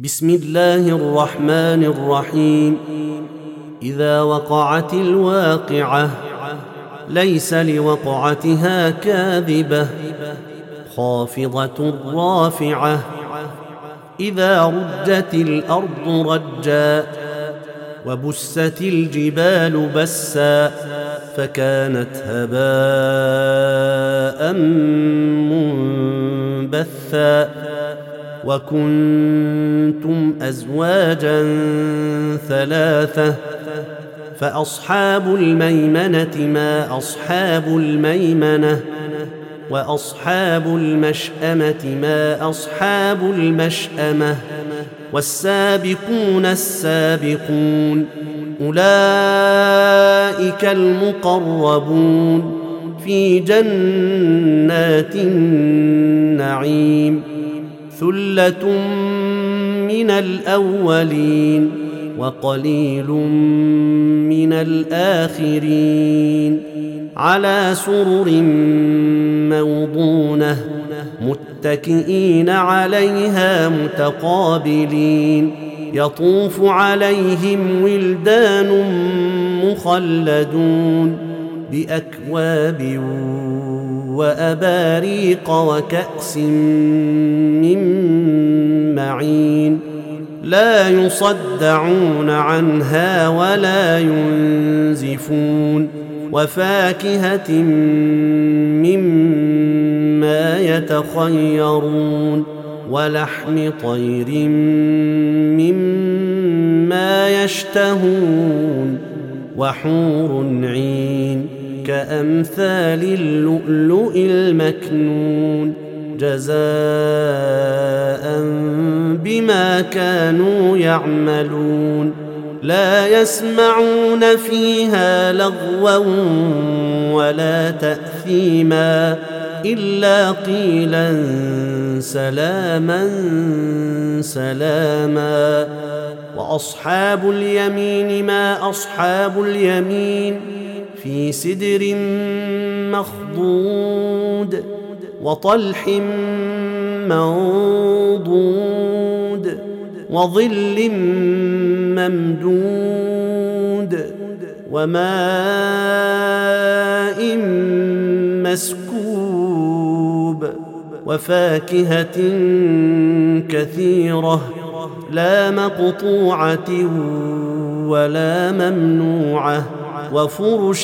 بسم الله الرحمن الرحيم. إذا وقعت الواقعة ليس لوقعتها كاذبة خافضة رافعة. إذا رجت الأرض رجا وبست الجبال بسا فكانت هباء منبثا. وكنتم أزواجا ثلاثة فأصحاب الميمنة ما أصحاب الميمنة وأصحاب المشأمة ما أصحاب المشأمة والسابقون السابقون أولئك المقربون في جنات النعيم. ثلة من الأولين وقليل من الآخرين على سرر موضونة متكئين عليها متقابلين. يطوف عليهم ولدان مخلدون بأكواب وأباريق وكأس من معين لا يصدعون عنها ولا ينزفون. وفاكهة مما يتخيرون ولحم طير مما يشتهون وحور عين كأمثال اللؤلؤ المكنون جزاء بما كانوا يعملون. لا يسمعون فيها لغوا ولا تأثيما إلا قيلا سلاما سلاما. وأصحاب اليمين ما أصحاب اليمين في سدر مخضود وطلح منضود وظل ممدود وماء مسكوب وفاكهة كثيرة لا مقطوعة ولا ممنوعة وفرش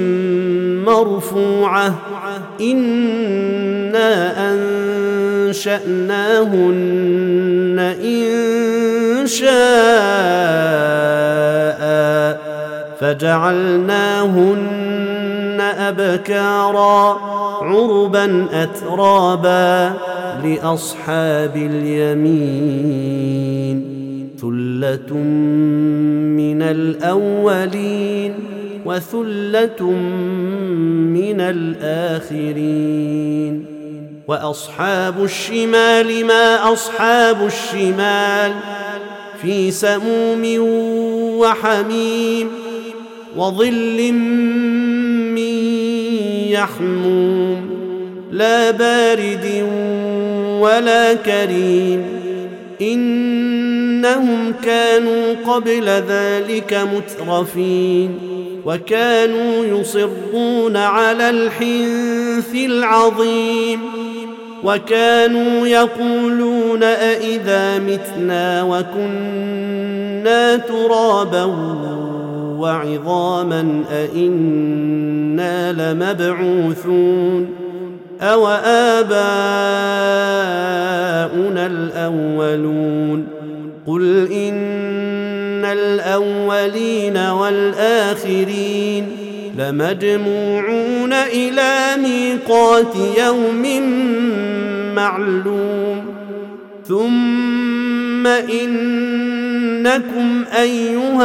مرفوعة. إنا أنشأناهن إن شاء فجعلناهن أبكارا عربا أترابا لأصحاب اليمين. ثلة من الأولين وثلة من الآخرين. وأصحاب الشمال ما أصحاب الشمال في سموم وحميم وظل من يحموم لا بارد ولا كريم. إنهم كانوا قبل ذلك مترفين وكانوا يصرون على الحنث العظيم وكانوا يقولون أئذا متنا وكنا ترابا وعظاما أئنا لمبعوثون أو آباؤنا الأولون. قل إن الأولين والآخرين لمجموعون إلى ميقات يوم معلوم. ثم إنكم أيها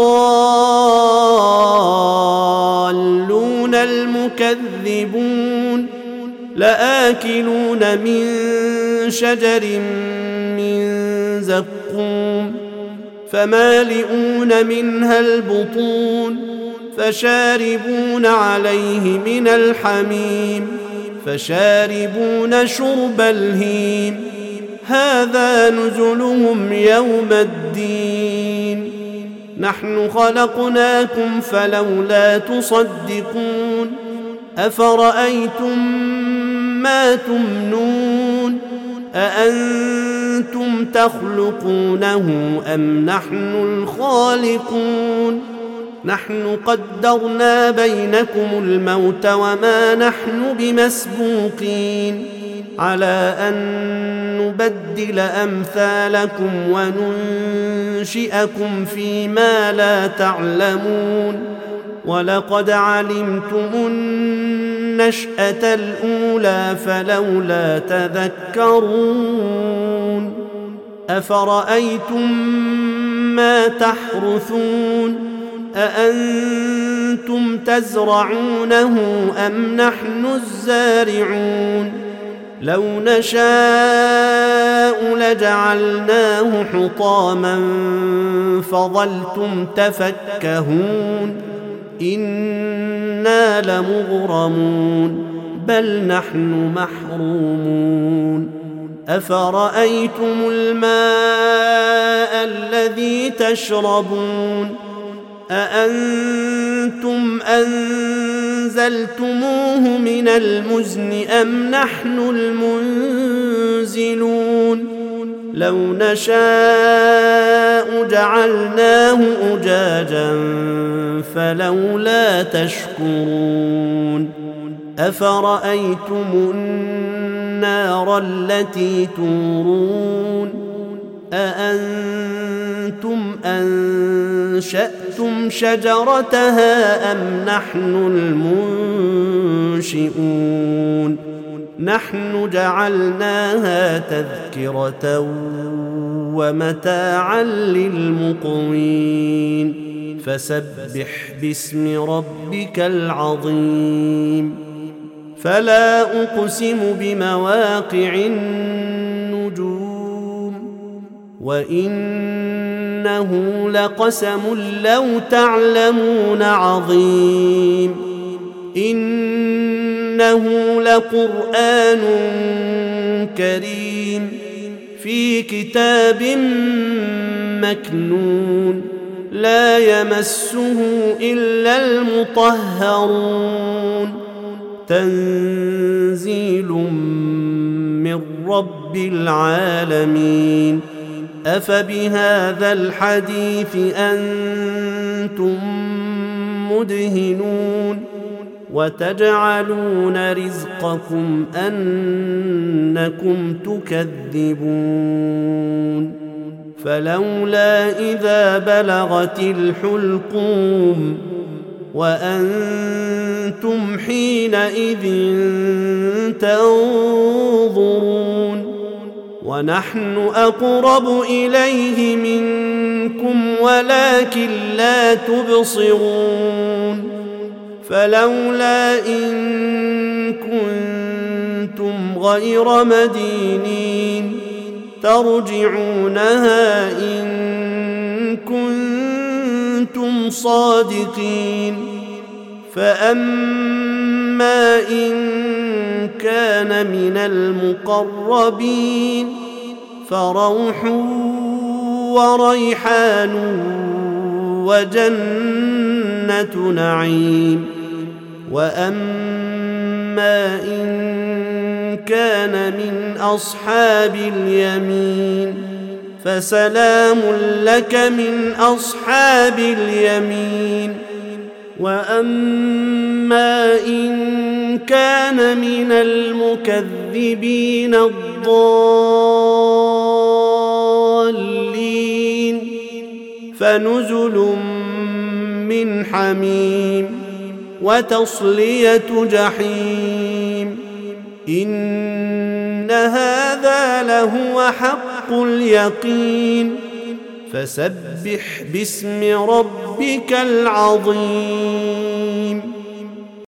الضالون المكذبون لآكلون من شجر من زقوم فمالئون منها البطون فشاربون عليه من الحميم فشاربون شرب الهيم هذا نزلهم يوم الدين نحن خلقناكم فلولا تصدقون أفرأيتم ما تمنون أأنتم تخلقونه أم نحن الخالقون نحن قدرنا بينكم الموت وما نحن بمسبوقين على أن نبدل أمثالكم وننشئكم فيما لا تعلمون ولقد علمتم النشأة الأولى فلولا تذكرون أفرأيتم ما تحرثون أأنتم تزرعونه أم نحن الزارعون لو نشاء لجعلناه حطاما فظلتم تفكهون إنا لمغرمون بل نحن محرومون أفرأيتم الماء الذي تشربون أأنتم أنزلتموه من المزن أم نحن المنزلون لو نشاء جعلناه أجاجا فلولا تشكرون أفرأيتم النار التي تورون أأنتم أنشأتم شجرتها أم نحن المنشئون نحن جعلناها تذكرة ومتاعا للمقوين فسبح باسم ربك العظيم فلا أقسم بمواقع النجوم وإنه لقسم لو تعلمون عظيم إنه لقرآن كريم في كتاب مكنون لا يمسه إلا المطهرون تنزيل من رب العالمين أفبهذا الحديث أنتم مدهنون وتجعلون رزقكم أنكم تكذبون فلولا إذا بلغت الحلقوم وأنتم حينئذ تنظرون ونحن أقرب إليه منكم ولكن لا تبصرون فلولا إن كنتم غير مدينين ترجعونها إن كنتم صادقين فأما إن كان من المقربين فروح وريحان وجنة نعيم وأما إن كان من أصحاب اليمين فسلام لك من أصحاب اليمين وأما إن كان من المكذبين الضالين فنزل من حميم وتصلية جحيم إن هذا لهو حق اليقين فسبح باسم ربك العظيم